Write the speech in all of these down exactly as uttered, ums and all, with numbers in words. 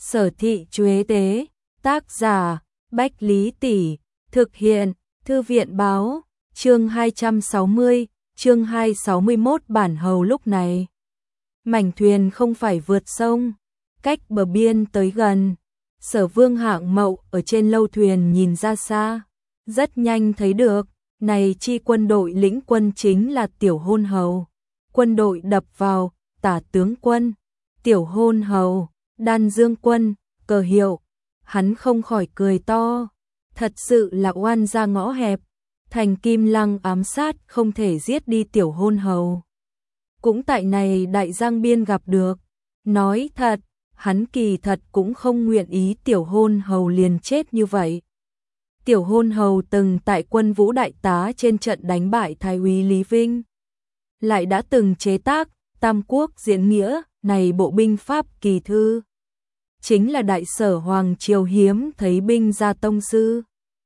Sở Thị Chuế Tế, tác giả Bách Lý Tỷ, thực hiện Thư viện Báo, chương hai trăm sáu mươi, chương hai trăm sáu mươi mốt. Bản hầu lúc này. Mảnh thuyền không phải vượt sông, cách bờ biên tới gần. Sở Vương Hạng Mậu ở trên lâu thuyền nhìn ra xa, rất nhanh thấy được, này chi quân đội lĩnh quân chính là Tiểu Hôn Hầu. Quân đội đập vào, Tả tướng quân, Tiểu Hôn Hầu, Đan Dương quân, cờ hiệu. Hắn không khỏi cười to, thật sự là oan ra ngõ hẹp, thành Kim Lăng ám sát không thể giết đi Tiểu Hôn Hầu. Cũng tại này đại giang biên gặp được, nói thật, hắn kỳ thật cũng không nguyện ý Tiểu Hôn Hầu liền chết như vậy. Tiểu Hôn Hầu từng tại Quân Vũ đại tá trên trận đánh bại Thái úy Lý Vinh, lại đã từng chế tác Tam Quốc diễn nghĩa này bộ binh pháp kỳ thư, chính là đại sở hoàng triều hiếm thấy binh gia tông sư.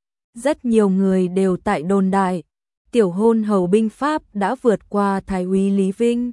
Rất nhiều người đều tại đồn đại, Tiểu Hôn Hầu binh pháp đã vượt qua Thái úy Lý Vinh,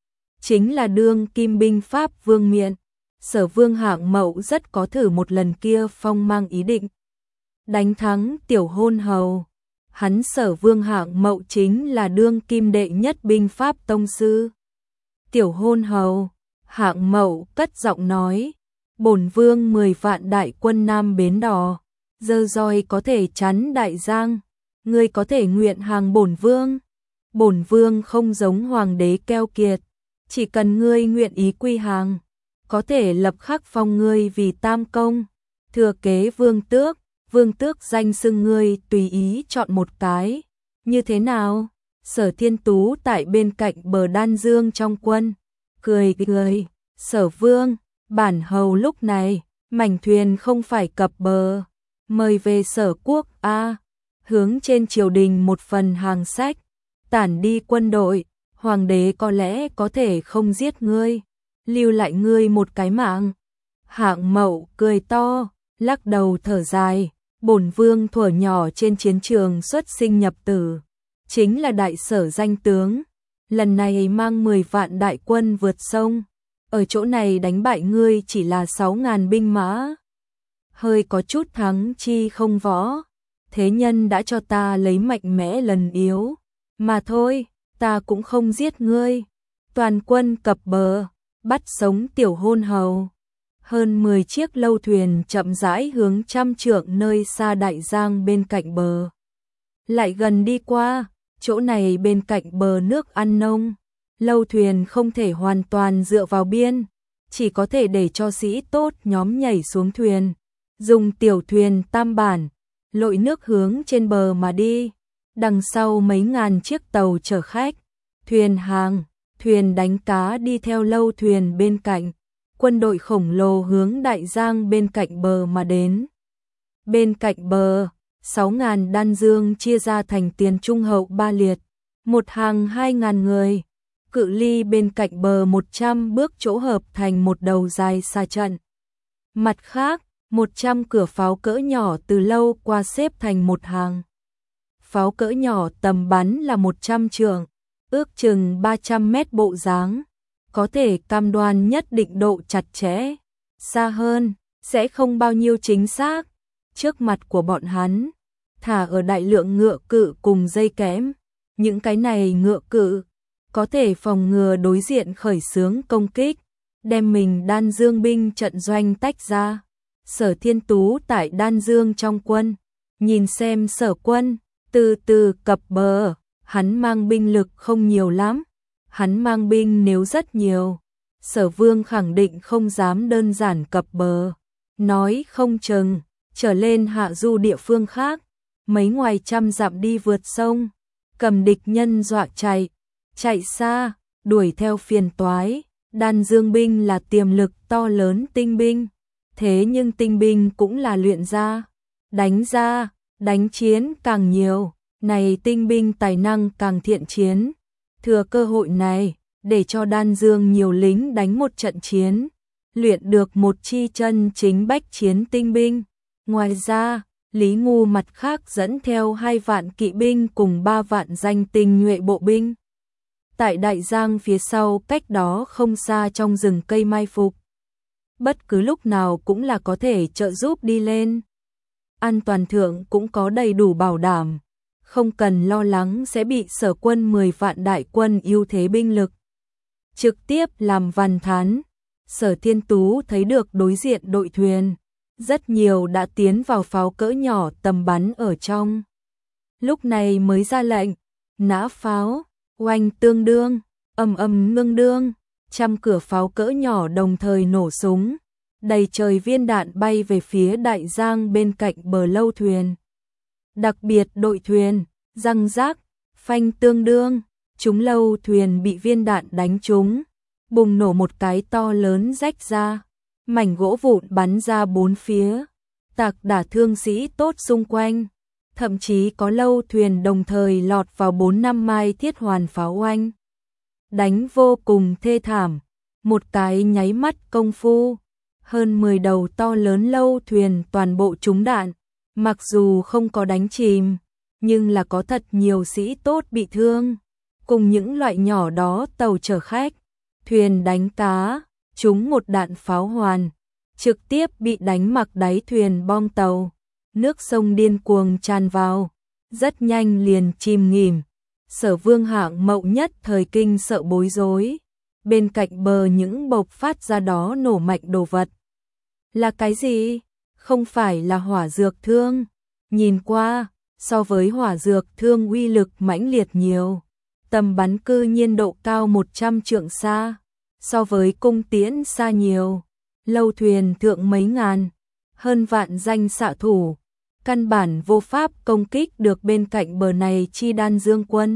chính là đương kim binh pháp vương miện. Sở Vương Hạng Mậu rất có thử một lần kia phong mang ý định đánh thắng Tiểu Hôn Hầu. Hắn Sở Vương Hạng Mậu chính là đương kim đệ nhất binh pháp tông sư. Tiểu Hôn Hầu, Hạng Mậu cất giọng nói, bổn vương mười vạn đại quân Nam Bến Đỏ, dơ roi có thể chắn đại giang, ngươi có thể nguyện hàng bổn vương. Bổn vương không giống hoàng đế keo kiệt, chỉ cần ngươi nguyện ý quy hàng, có thể lập khắc phong ngươi vì tam công, thừa kế vương tước, vương tước danh xưng ngươi tùy ý chọn một cái, như thế nào? Sở Thiên Tú tại bên cạnh bờ Đan Dương trong quân, cười cười, Sở Vương, bản hầu lúc này, mảnh thuyền không phải cập bờ, mời về Sở Quốc a, hướng trên triều đình một phần hàng sách, tản đi quân đội, hoàng đế có lẽ có thể không giết ngươi, lưu lại ngươi một cái mạng. Hạng Mậu cười to, lắc đầu thở dài, bổn vương thuở nhỏ trên chiến trường xuất sinh nhập tử, chính là đại sở danh tướng, lần này mang mười vạn đại quân vượt sông, ở chỗ này đánh bại ngươi chỉ là sáu ngàn binh mã, hơi có chút thắng chi không võ, thế nhân đã cho ta lấy mạnh mẽ lần yếu, mà thôi, ta cũng không giết ngươi, toàn quân cập bờ, bắt sống Tiểu Hôn Hầu. Hơn mười chiếc lâu thuyền chậm rãi hướng trăm trượng nơi xa đại giang bên cạnh bờ lại gần đi qua, chỗ này bên cạnh bờ nước ăn nông, lâu thuyền không thể hoàn toàn dựa vào biên, chỉ có thể để cho sĩ tốt nhóm nhảy xuống thuyền, dùng tiểu thuyền tam bản, lội nước hướng trên bờ mà đi. Đằng sau mấy ngàn chiếc tàu chở khách, thuyền hàng, thuyền đánh cá đi theo lâu thuyền bên cạnh, quân đội khổng lồ hướng đại giang bên cạnh bờ mà đến. Bên cạnh bờ, sáu ngàn đan dương chia ra thành tiền trung hậu ba liệt, một hàng hai ngàn người, cự ly bên cạnh bờ một trăm bước chỗ hợp thành một đầu dài xa trận. Mặt khác, một trăm cửa pháo cỡ nhỏ từ lâu qua xếp thành một hàng. Pháo cỡ nhỏ tầm bắn là một trăm trượng, ước chừng ba trăm mét bộ dáng, có thể cam đoan nhất định độ chặt chẽ, xa hơn, sẽ không bao nhiêu chính xác. Trước mặt của bọn hắn, thả ở đại lượng ngựa cự cùng dây kẽm, những cái này ngựa cự, có thể phòng ngừa đối diện khởi xướng công kích, đem mình Đan Dương binh trận doanh tách ra. Sở Thiên Tú tại Đan Dương trong quân, nhìn xem Sở quân, từ từ cập bờ, hắn mang binh lực không nhiều lắm, hắn mang binh nếu rất nhiều, Sở Vương khẳng định không dám đơn giản cập bờ, nói không chừng, trở lên hạ du địa phương khác, mấy ngoài trăm dặm đi vượt sông, cầm địch nhân dọa chạy, chạy xa, đuổi theo phiền toái. Đan Dương binh là tiềm lực to lớn tinh binh, thế nhưng tinh binh cũng là luyện ra, đánh ra, đánh chiến càng nhiều, này tinh binh tài năng càng thiện chiến. Thừa cơ hội này, để cho Đan Dương nhiều lính đánh một trận chiến, luyện được một chi chân chính bách chiến tinh binh. Ngoài ra, Lý Ngu mặt khác dẫn theo hai vạn kỵ binh cùng ba vạn danh tinh nhuệ bộ binh. Tại Đại Giang phía sau cách đó không xa trong rừng cây mai phục. bất cứ lúc nào cũng là có thể trợ giúp đi lên. An toàn thượng cũng có đầy đủ bảo đảm, không cần lo lắng sẽ bị Sở quân mười vạn đại quân ưu thế binh lực trực tiếp làm văn thán. Sở Thiên Tú thấy được đối diện đội thuyền, rất nhiều đã tiến vào pháo cỡ nhỏ tầm bắn ở trong. Lúc này mới ra lệnh, nã pháo, oanh tương đương, ầm ầm ngưng đương, trăm cửa pháo cỡ nhỏ đồng thời nổ súng, đầy trời viên đạn bay về phía đại giang bên cạnh bờ lâu thuyền. Đặc biệt đội thuyền, răng rác, phanh tương đương, chúng lâu thuyền bị viên đạn đánh trúng, bùng nổ một cái to lớn rách ra, mảnh gỗ vụn bắn ra bốn phía, tạc đả thương sĩ tốt xung quanh, thậm chí có lâu thuyền đồng thời lọt vào bốn năm mai thiết hoàn pháo oanh. Đánh vô cùng thê thảm, một cái nháy mắt công phu, hơn mười đầu to lớn lâu thuyền toàn bộ trúng đạn, mặc dù không có đánh chìm, nhưng là có thật nhiều sĩ tốt bị thương, cùng những loại nhỏ đó tàu chở khách, thuyền đánh cá, trúng một đạn pháo hoàn, trực tiếp bị đánh mặc đáy thuyền bong tàu, nước sông điên cuồng tràn vào, rất nhanh liền chìm nghỉm. Sở Vương Hạng Mậu nhất thời kinh sợ bối rối, bên cạnh bờ những bộc phát ra đó nổ mạnh đồ vật. Là cái gì? Không phải là hỏa dược thương. Nhìn qua, so với hỏa dược thương uy lực mãnh liệt nhiều, tầm bắn cư nhiên độ cao một trăm trượng xa, so với cung tiễn xa nhiều, lâu thuyền thượng mấy ngàn, hơn vạn danh xạ thủ, căn bản vô pháp công kích được bên cạnh bờ này chi đan dương quân.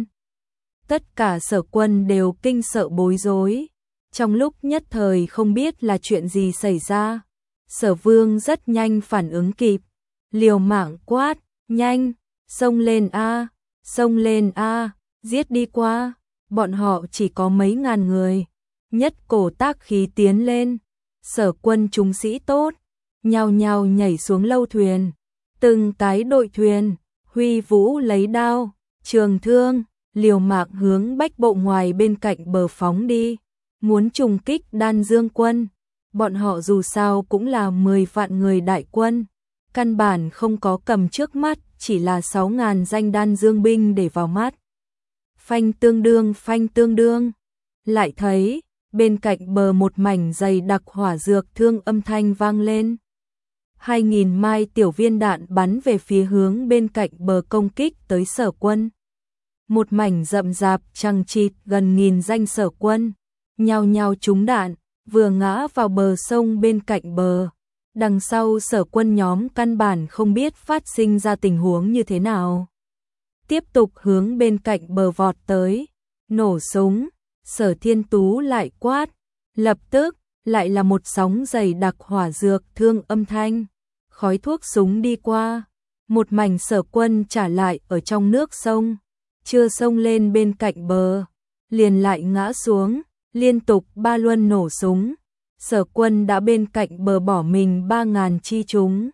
Tất cả Sở quân đều kinh sợ bối rối, trong lúc nhất thời không biết là chuyện gì xảy ra. Sở Vương rất nhanh phản ứng kịp, liều mạng quát, nhanh, xông lên a, xông lên a, giết đi qua, bọn họ chỉ có mấy ngàn người, nhất cổ tác khí tiến lên. Sở quân chúng sĩ tốt, nhao nhao nhảy xuống lâu thuyền, từng cái đội thuyền, huy vũ lấy đao, trường thương, liều mạng hướng bách bộ ngoài bên cạnh bờ phóng đi, muốn trùng kích đan dương quân. Bọn họ dù sao cũng là mười vạn người đại quân, căn bản không có cầm trước mắt, chỉ là sáu ngàn danh đan dương binh để vào mắt. Phanh tương đương, phanh tương đương, lại thấy bên cạnh bờ một mảnh dày đặc hỏa dược thương âm thanh vang lên. Hai nghìn mai tiểu viên đạn bắn về phía hướng bên cạnh bờ công kích tới Sở quân. Một mảnh rậm rạp chằng chịt gần nghìn danh Sở quân, nhao nhao trúng đạn, vừa ngã vào bờ sông bên cạnh bờ. Đằng sau Sở quân nhóm căn bản không biết phát sinh ra tình huống như thế nào. Tiếp tục hướng bên cạnh bờ vọt tới, nổ súng, Sở Thiên Tú lại quát, lập tức lại là một sóng dày đặc hỏa dược thương âm thanh, khói thuốc súng đi qua, một mảnh Sở quân trả lại ở trong nước sông, chưa xông lên bên cạnh bờ, liền lại ngã xuống, liên tục ba luân nổ súng, Sở quân đã bên cạnh bờ bỏ mình ba ngàn chi chúng.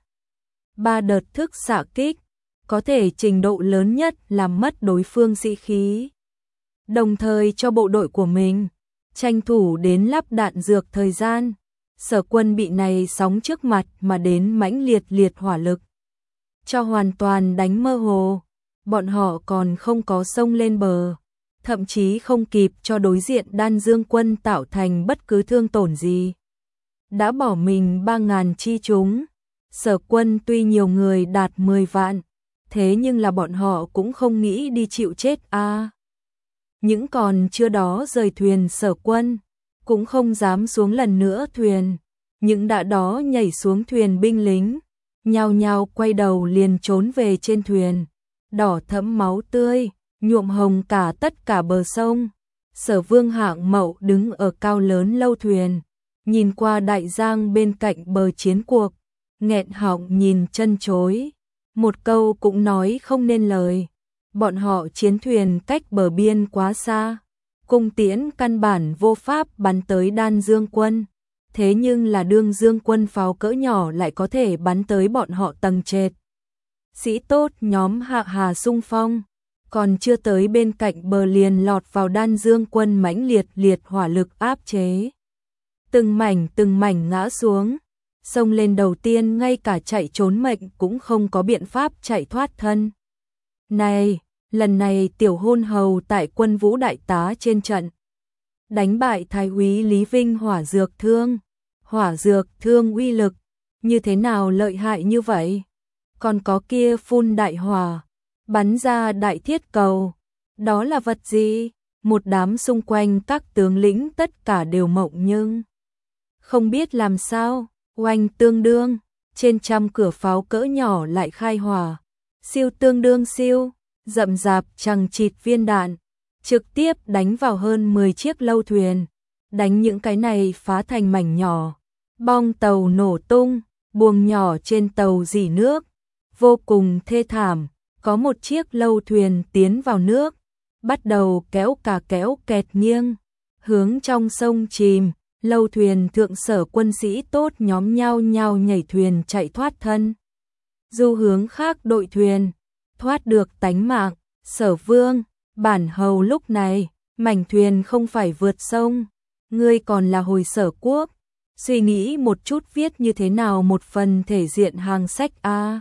Ba đợt thức xạ kích, có thể trình độ lớn nhất làm mất đối phương sĩ khí, đồng thời cho bộ đội của mình tranh thủ đến lắp đạn dược thời gian. Sở quân bị này sóng trước mặt mà đến mãnh liệt liệt hỏa lực, cho hoàn toàn đánh mơ hồ. Bọn họ còn không có xông lên bờ, thậm chí không kịp cho đối diện đan dương quân tạo thành bất cứ thương tổn gì, đã bỏ mình ba ngàn chi chúng. Sở quân tuy nhiều người đạt mười vạn, thế nhưng là bọn họ cũng không nghĩ đi chịu chết a. À. Những còn chưa đó rời thuyền Sở quân, cũng không dám xuống lần nữa thuyền. Những đã đó nhảy xuống thuyền binh lính, nhao nhao quay đầu liền trốn về trên thuyền. Đỏ thẫm máu tươi, nhuộm hồng cả tất cả bờ sông. Sở Vương Hạng Mậu đứng ở cao lớn lâu thuyền, nhìn qua đại giang bên cạnh bờ chiến cuộc, nghẹn họng nhìn chân chối, một câu cũng nói không nên lời. Bọn họ chiến thuyền cách bờ biên quá xa, cung tiễn căn bản vô pháp bắn tới đan dương quân, thế nhưng là đương dương quân pháo cỡ nhỏ lại có thể bắn tới bọn họ tầng trệt. Sĩ tốt nhóm Hạ Hà xung phong, còn chưa tới bên cạnh bờ liền lọt vào đan dương quân mãnh liệt liệt hỏa lực áp chế. từng mảnh từng mảnh ngã xuống, xông lên đầu tiên ngay cả chạy trốn mệnh cũng không có biện pháp chạy thoát thân. Này, lần này tiểu hôn hầu tại Quân Vũ đại tá trên trận, đánh bại thái úy Lý Vinh hỏa dược thương. Hỏa dược thương uy lực, như thế nào lợi hại như vậy? Còn có kia phun đại hỏa, bắn ra đại thiết cầu, đó là vật gì? Một đám xung quanh các tướng lĩnh tất cả đều mộng nhưng không biết làm sao, oanh tương đương, trên trăm cửa pháo cỡ nhỏ lại khai hỏa, siêu tương đương siêu, rậm rạp chằng chịt viên đạn, trực tiếp đánh vào hơn mười chiếc lâu thuyền, đánh những cái này phá thành mảnh nhỏ, bong tàu nổ tung, buồng nhỏ trên tàu rỉ nước, vô cùng thê thảm, có một chiếc lâu thuyền tiến vào nước, bắt đầu kéo cả kéo kẹt nghiêng, hướng trong sông chìm, lâu thuyền thượng sở quân sĩ tốt nhóm nhau nhau nhảy thuyền chạy thoát thân. Du hướng khác đội thuyền, thoát được tánh mạng, Sở Vương, bản hầu lúc này, mảnh thuyền không phải vượt sông, ngươi còn là hồi Sở Quốc, suy nghĩ một chút viết như thế nào một phần thể diện hàng sách a. À.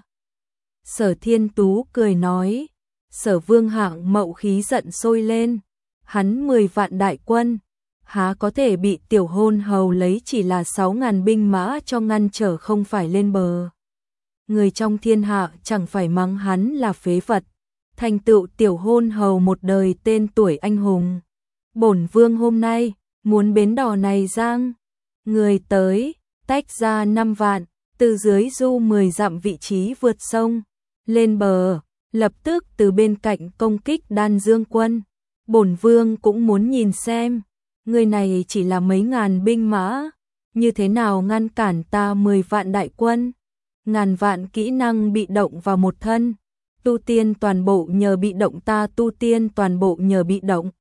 Sở Thiên Tú cười nói, Sở Vương hạng mậu khí giận sôi lên, hắn mười vạn đại quân, há có thể bị tiểu hôn hầu lấy chỉ là sáu ngàn binh mã cho ngăn trở không phải lên bờ. Người trong thiên hạ chẳng phải mắng hắn là phế vật, thành tựu tiểu hôn hầu một đời tên tuổi anh hùng. Bổn vương hôm nay, muốn bến đò này giang, người tới, tách ra năm vạn, từ dưới du mười dặm vị trí vượt sông, lên bờ, lập tức từ bên cạnh công kích Đan Dương quân. Bổn vương cũng muốn nhìn xem, người này chỉ là mấy ngàn binh mã, như thế nào ngăn cản ta mười vạn đại quân, ngàn vạn kỹ năng bị động vào một thân, tu tiên toàn bộ nhờ bị động ta tu tiên toàn bộ nhờ bị động.